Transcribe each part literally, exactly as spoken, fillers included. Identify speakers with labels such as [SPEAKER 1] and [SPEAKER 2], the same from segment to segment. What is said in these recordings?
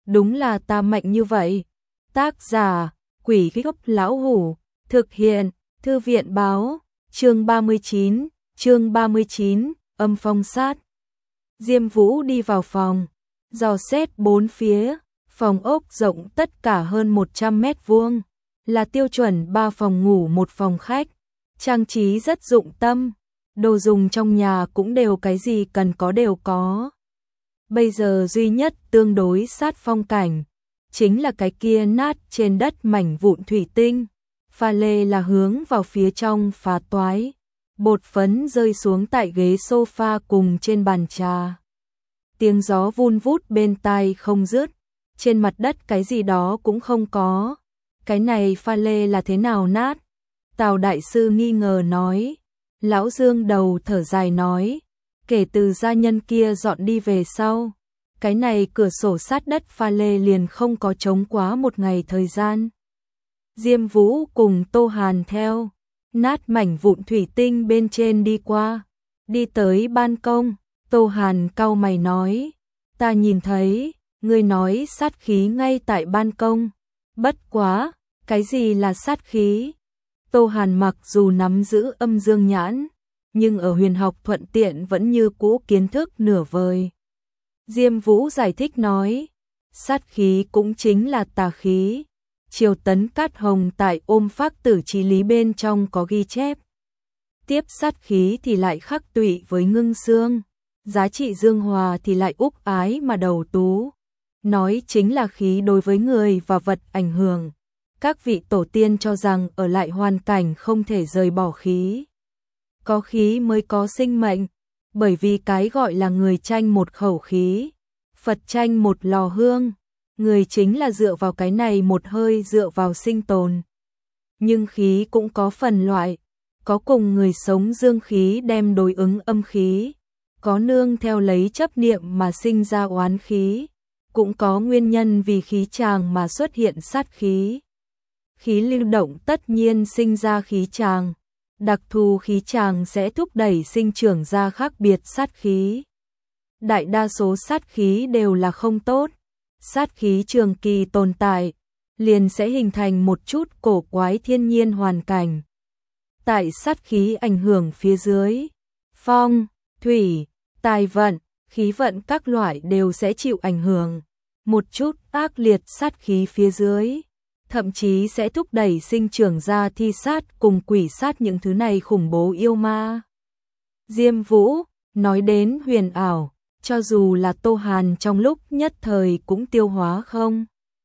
[SPEAKER 1] đúng là ta mạnh như vậy. Tác giả, Quỷ Gốc Lão Hủ, thực hiện, Thư viện báo, chương ba mươi chín, chương ba mươi chín, âm phong sát. Diêm Vũ đi vào phòng, dò xét bốn phía, phòng ốc rộng tất cả hơn một trăm mét vuông, là tiêu chuẩn ba phòng ngủ một phòng khách, trang trí rất dụng tâm, đồ dùng trong nhà cũng đều cái gì cần có đều có. Bây giờ duy nhất tương đối sát phong cảnh, chính là cái kia nát trên đất mảnh vụn thủy tinh, pha lê là hướng vào phía trong phá toái, bột phấn rơi xuống tại ghế sofa cùng trên bàn trà. Tiếng gió vun vút bên tai không dứt, trên mặt đất cái gì đó cũng không có. Cái này pha lê là thế nào nát? Tào đại sư nghi ngờ nói. Lão Dương đầu thở dài nói, kể từ gia nhân kia dọn đi về sau, cái này cửa sổ sát đất pha lê liền không có trống quá một ngày thời gian. Diêm Vũ cùng Tô Hàn theo, nát mảnh vụn thủy tinh bên trên đi qua, đi tới ban công, Tô Hàn cau mày nói, ta nhìn thấy, ngươi nói sát khí ngay tại ban công, bất quá, cái gì là sát khí? Tô Hàn mặc dù nắm giữ âm dương nhãn, nhưng ở huyền học thuận tiện vẫn như cũ kiến thức nửa vời. Diêm Vũ giải thích nói, sát khí cũng chính là tà khí. Triều Tấn Cát Hồng tại Ôm Phác Tử Chí Lý bên trong có ghi chép. Tiếp sát khí thì lại khắc tụy với ngưng xương, giá trị dương hòa thì lại úc ái mà đầu tú. Nói chính là khí đối với người và vật ảnh hưởng. Các vị tổ tiên cho rằng ở lại hoàn cảnh không thể rời bỏ khí. Có khí mới có sinh mệnh, bởi vì cái gọi là người tranh một khẩu khí, Phật tranh một lò hương, người chính là dựa vào cái này một hơi dựa vào sinh tồn. Nhưng khí cũng có phần loại, có cùng người sống dương khí đem đối ứng âm khí, có nương theo lấy chấp niệm mà sinh ra oán khí, cũng có nguyên nhân vì khí tràng mà xuất hiện sát khí. Khí lưu động tất nhiên sinh ra khí tràng, đặc thù khí tràng sẽ thúc đẩy sinh trưởng ra khác biệt sát khí. Đại đa số sát khí đều là không tốt, sát khí trường kỳ tồn tại, liền sẽ hình thành một chút cổ quái thiên nhiên hoàn cảnh. Tại sát khí ảnh hưởng phía dưới, phong, thủy, tài vận, khí vận các loại đều sẽ chịu ảnh hưởng. Một chút ác liệt sát khí phía dưới, thậm chí sẽ thúc đẩy sinh trưởng ra thi sát cùng quỷ sát những thứ này khủng bố yêu ma. Diêm Vũ nói đến huyền ảo, cho dù là Tô Hàn trong lúc nhất thời cũng tiêu hóa không.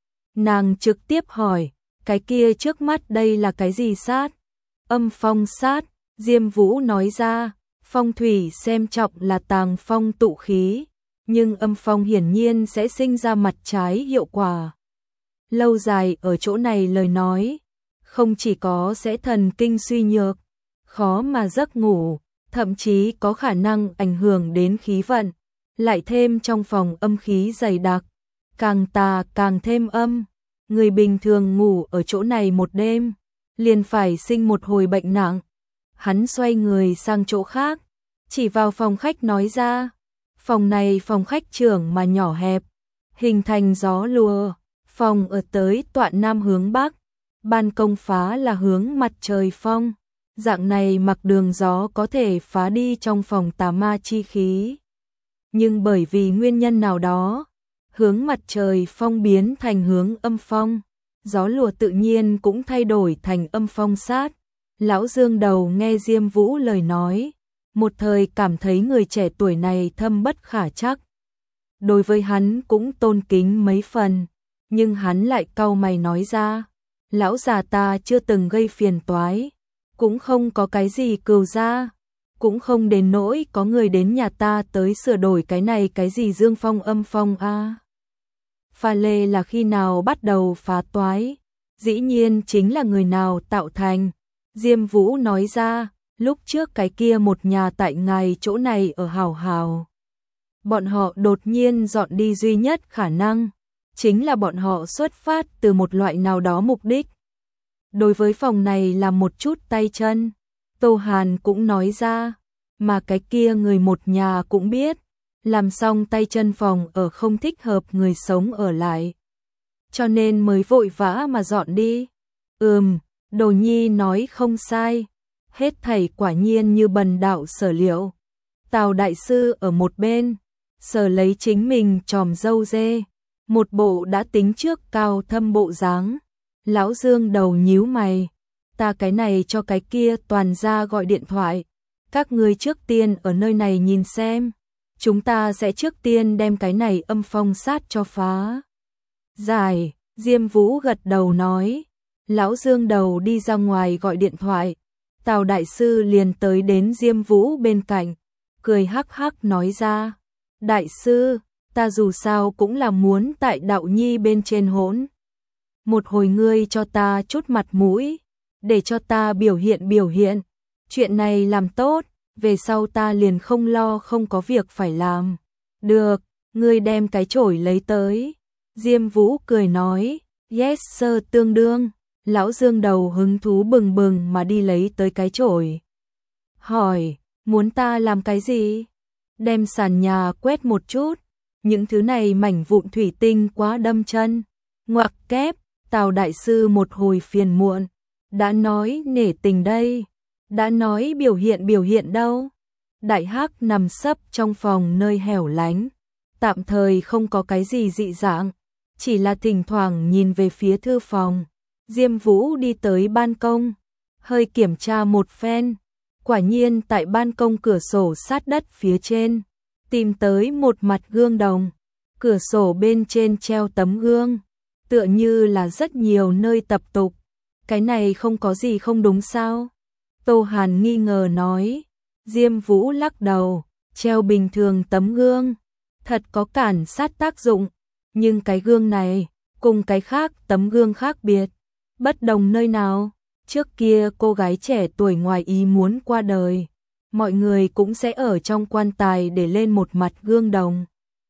[SPEAKER 1] Nàng trực tiếp hỏi, cái kia trước mắt đây là cái gì sát? Âm phong sát, Diêm Vũ nói ra, phong thủy xem trọng là tàng phong tụ khí, nhưng âm phong hiển nhiên sẽ sinh ra mặt trái hiệu quả. Lâu dài ở chỗ này lời nói, không chỉ có sẽ thần kinh suy nhược, khó mà giấc ngủ, thậm chí có khả năng ảnh hưởng đến khí vận, lại thêm trong phòng âm khí dày đặc, càng tà càng thêm âm, người bình thường ngủ ở chỗ này một đêm, liền phải sinh một hồi bệnh nặng. Hắn xoay người sang chỗ khác, chỉ vào phòng khách nói ra, phòng này phòng khách trưởng mà nhỏ hẹp, hình thành gió lùa. Phòng ở tới tọa nam hướng bắc, ban công phá là hướng mặt trời phong, dạng này mặc đường gió có thể phá đi trong phòng tà ma chi khí. Nhưng bởi vì nguyên nhân nào đó, hướng mặt trời phong biến thành hướng âm phong, gió lùa tự nhiên cũng thay đổi thành âm phong sát. Lão Dương đầu nghe Diêm Vũ lời nói, một thời cảm thấy người trẻ tuổi này thâm bất khả trắc. Đối với hắn cũng tôn kính mấy phần. Nhưng hắn lại cau mày nói ra, lão già ta chưa từng gây phiền toái, cũng không có cái gì cừu ra, cũng không đến nỗi có người đến nhà ta tới sửa đổi cái này cái gì dương phong âm phong a. À. Pha lê là khi nào bắt đầu phá toái, dĩ nhiên chính là người nào tạo thành. Diêm Vũ nói ra, lúc trước cái kia một nhà tại ngài chỗ này ở hào hào. Bọn họ đột nhiên dọn đi duy nhất khả năng. Chính là bọn họ xuất phát từ một loại nào đó mục đích. Đối với phòng này là một chút tay chân, Tô Hàn cũng nói ra, mà cái kia người một nhà cũng biết, làm xong tay chân phòng ở không thích hợp người sống ở lại. Cho nên mới vội vã mà dọn đi. Ừm, Đồ Nhi nói không sai. Hết thảy quả nhiên như bần đạo sở liệu. Tào đại sư ở một bên, sờ lấy chính mình tròm râu dê, một bộ đã tính trước cao thâm bộ dáng. Lão Dương đầu nhíu mày, ta cái này cho cái kia toàn ra gọi điện thoại. Các ngươi trước tiên ở nơi này nhìn xem, chúng ta sẽ trước tiên đem cái này âm phong sát cho phá. Giải, Diêm Vũ gật đầu nói, Lão Dương đầu đi ra ngoài gọi điện thoại, Tào đại sư liền tới đến Diêm Vũ bên cạnh, cười hắc hắc nói ra, đại sư, ta dù sao cũng là muốn tại đạo nhi bên trên hỗn. Một hồi ngươi cho ta chút mặt mũi, để cho ta biểu hiện biểu hiện, chuyện này làm tốt, về sau ta liền không lo không có việc phải làm. Được, ngươi đem cái chổi lấy tới. Diêm Vũ cười nói, yes sir tương đương. Lão Dương đầu hứng thú bừng bừng mà đi lấy tới cái chổi. Hỏi, muốn ta làm cái gì? Đem sàn nhà quét một chút, những thứ này mảnh vụn thủy tinh quá đâm chân. Ngoặc kép, Tào đại sư một hồi phiền muộn, đã nói nể tình đây, đã nói biểu hiện biểu hiện đâu. Đại Hắc nằm sấp trong phòng nơi hẻo lánh, tạm thời không có cái gì dị dạng, chỉ là thỉnh thoảng nhìn về phía thư phòng. Diêm Vũ đi tới ban công, hơi kiểm tra một phen, quả nhiên tại ban công cửa sổ sát đất phía trên, tìm tới một mặt gương đồng, cửa sổ bên trên treo tấm gương, tựa như là rất nhiều nơi tập tục, cái này không có gì không đúng sao? Tô Hàn nghi ngờ nói, Diêm Vũ lắc đầu, treo bình thường tấm gương, thật có cản sát tác dụng, nhưng cái gương này, cùng cái khác tấm gương khác biệt, bất đồng nơi nào, trước kia cô gái trẻ tuổi ngoài ý muốn qua đời, mọi người cũng sẽ ở trong quan tài để lên một mặt gương đồng.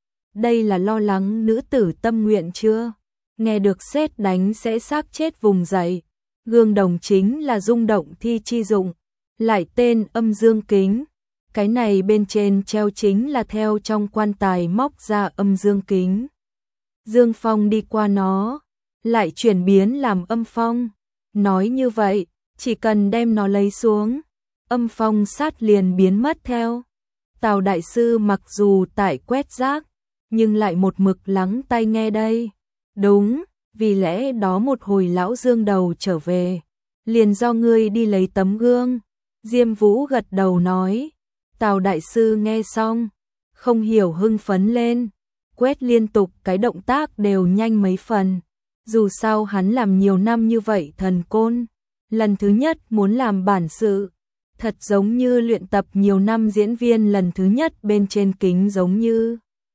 [SPEAKER 1] Đây là lo lắng nữ tử tâm nguyện chưa? Nghe được sét đánh sẽ xác chết vùng dậy, gương đồng chính là rung động thi chi dụng, lại tên âm dương kính, cái này bên trên treo chính là theo trong quan tài móc ra âm dương kính. Dương phong đi qua nó, lại chuyển biến làm âm phong, nói như vậy, chỉ cần đem nó lấy xuống, âm phong sát liền biến mất theo. Tào đại sư mặc dù tại quét rác, nhưng lại một mực lắng tai nghe đây. Đúng, vì lẽ đó một hồi lão Dương đầu trở về, liền do ngươi đi lấy tấm gương. Diêm Vũ gật đầu nói, Tào đại sư nghe xong, không hiểu hưng phấn lên, quét liên tục cái động tác đều nhanh mấy phần. Dù sao hắn làm nhiều năm như vậy thần côn, lần thứ nhất muốn làm bản sự, thật giống như luyện tập nhiều năm diễn viên lần thứ nhất bên trên kính giống như.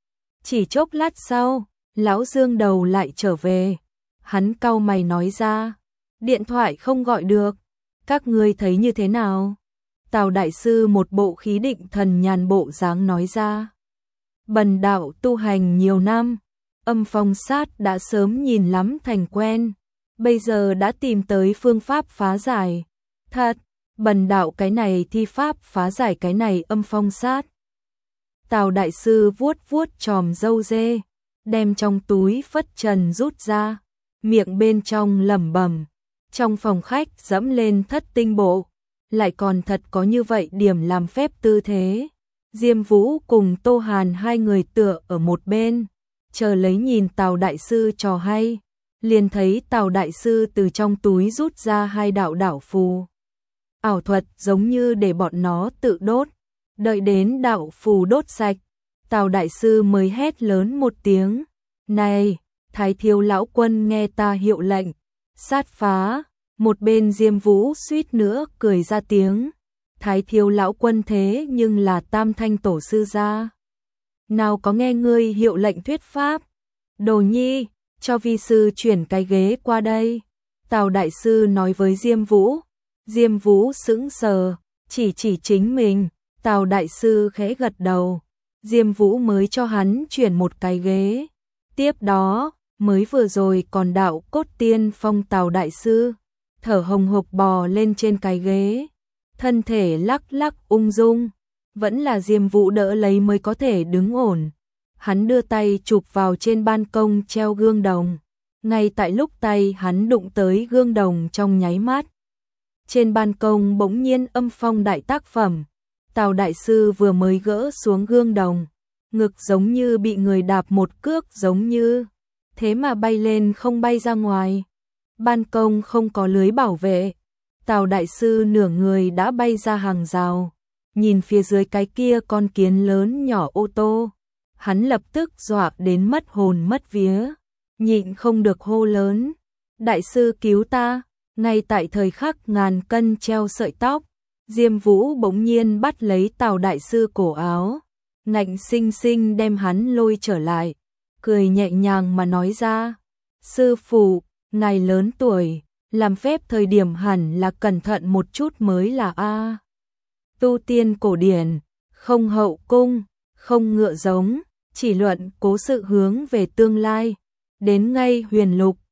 [SPEAKER 1] Chỉ chốc lát sau, lão Dương đầu lại trở về, hắn cau mày nói ra, điện thoại không gọi được, các ngươi thấy như thế nào? Tào đại sư một bộ khí định thần nhàn bộ dáng nói ra, bần đạo tu hành nhiều năm, âm phong sát đã sớm nhìn lắm thành quen, bây giờ đã tìm tới phương pháp phá giải. Thật, bần đạo cái này thi pháp phá giải cái này âm phong sát. Tào đại sư vuốt vuốt tròm râu dê, đem trong túi phất trần rút ra, miệng bên trong lẩm bẩm, trong phòng khách dẫm lên thất tinh bộ, lại còn thật có như vậy điểm làm phép tư thế. Diêm Vũ cùng Tô Hàn hai người tựa ở một bên, chờ lấy nhìn Tào đại sư trò hay, liền thấy Tào đại sư từ trong túi rút ra hai đạo đảo phù. Ảo thuật giống như để bọn nó tự đốt, đợi đến đạo phù đốt sạch, Tào đại sư mới hét lớn một tiếng, này, Thái Thiếu lão quân nghe ta hiệu lệnh, sát phá. Một bên Diêm Vũ suýt nữa cười ra tiếng, Thái Thiếu lão quân thế nhưng là Tam Thanh tổ sư gia, nào có nghe ngươi hiệu lệnh thuyết pháp. Đồ Nhi, cho vi sư chuyển cái ghế qua đây. Tào đại sư nói với Diêm Vũ. Diêm Vũ sững sờ, chỉ chỉ chính mình. Tào đại sư khẽ gật đầu, Diêm Vũ mới cho hắn chuyển một cái ghế. Tiếp đó, mới vừa rồi còn đạo cốt tiên phong Tào đại sư, thở hồng hộc bò lên trên cái ghế, thân thể lắc lắc ung dung, vẫn là Diêm Vũ đỡ lấy mới có thể đứng ổn. Hắn đưa tay chụp vào trên ban công treo gương đồng. Ngay tại lúc tay hắn đụng tới gương đồng trong nháy mắt, trên ban công bỗng nhiên âm phong đại tác phẩm. Tào đại sư vừa mới gỡ xuống gương đồng, ngực giống như bị người đạp một cước giống như, thế mà bay lên không bay ra ngoài. Ban công không có lưới bảo vệ, Tào đại sư nửa người đã bay ra hàng rào, nhìn phía dưới cái kia con kiến lớn nhỏ ô tô, hắn lập tức dọa đến mất hồn mất vía, nhịn không được hô lớn: "Đại sư cứu ta!" Ngay tại thời khắc ngàn cân treo sợi tóc, Diêm Vũ bỗng nhiên bắt lấy Tào đại sư cổ áo, ngạnh sinh sinh đem hắn lôi trở lại, cười nhẹ nhàng mà nói ra: "Sư phụ, ngài lớn tuổi, làm phép thời điểm hẳn là cẩn thận một chút mới là a. Tu tiên cổ điển, không hậu cung, không ngựa giống, chỉ luận cố sự hướng về tương lai, đến ngay huyền lục,